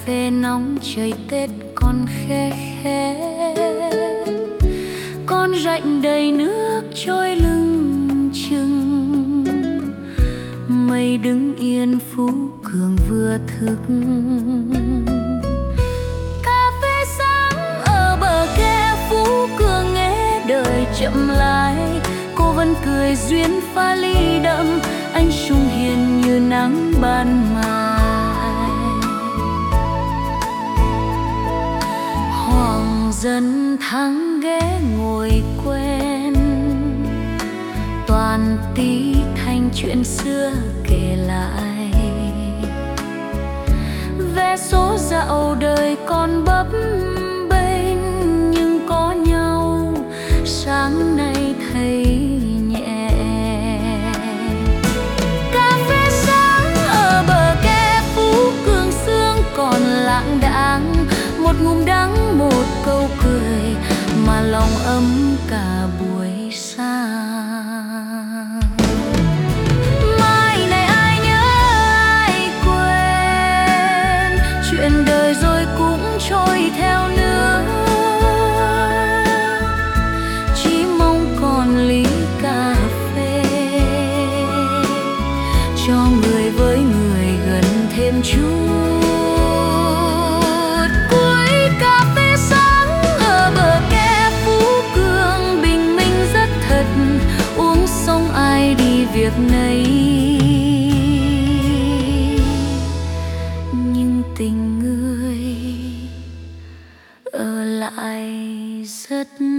phê nóng trời Tết còn khe khẽ, con rãnh đầy nước trôi lưng chừng. Mây đứng yên Phú Cường vừa thức, cà phê sáng ở bờ kè Phú Cường nghe đời chậm lại. Cô vẫn cười duyên pha ly đậm, anh Trung hiền như nắng ban mai. Hoàng dân thắng ghé ngồi quen, toàn tí thanh chuyện xưa kể lại. Vé số dạo đời còn bấp bênh, nhưng có nhau sáng nay thấy nhẹ. Cà phê sáng ở bờ kè Phú Cường sương còn lãng đãng, một ngụm đắng một câu cười mà lòng ấm cả buổi sáng. Mai này ai nhớ ai quên, chuyện đời rồi cũng trôi theo nước. Chỉ mong còn ly cà phê cho người với người gần thêm chút. Cuối cà phê sáng ở bờ kè Phú Cường bình minh rất thật, uống xong ai đi việc nấy. Nhưng tình người ở lại rất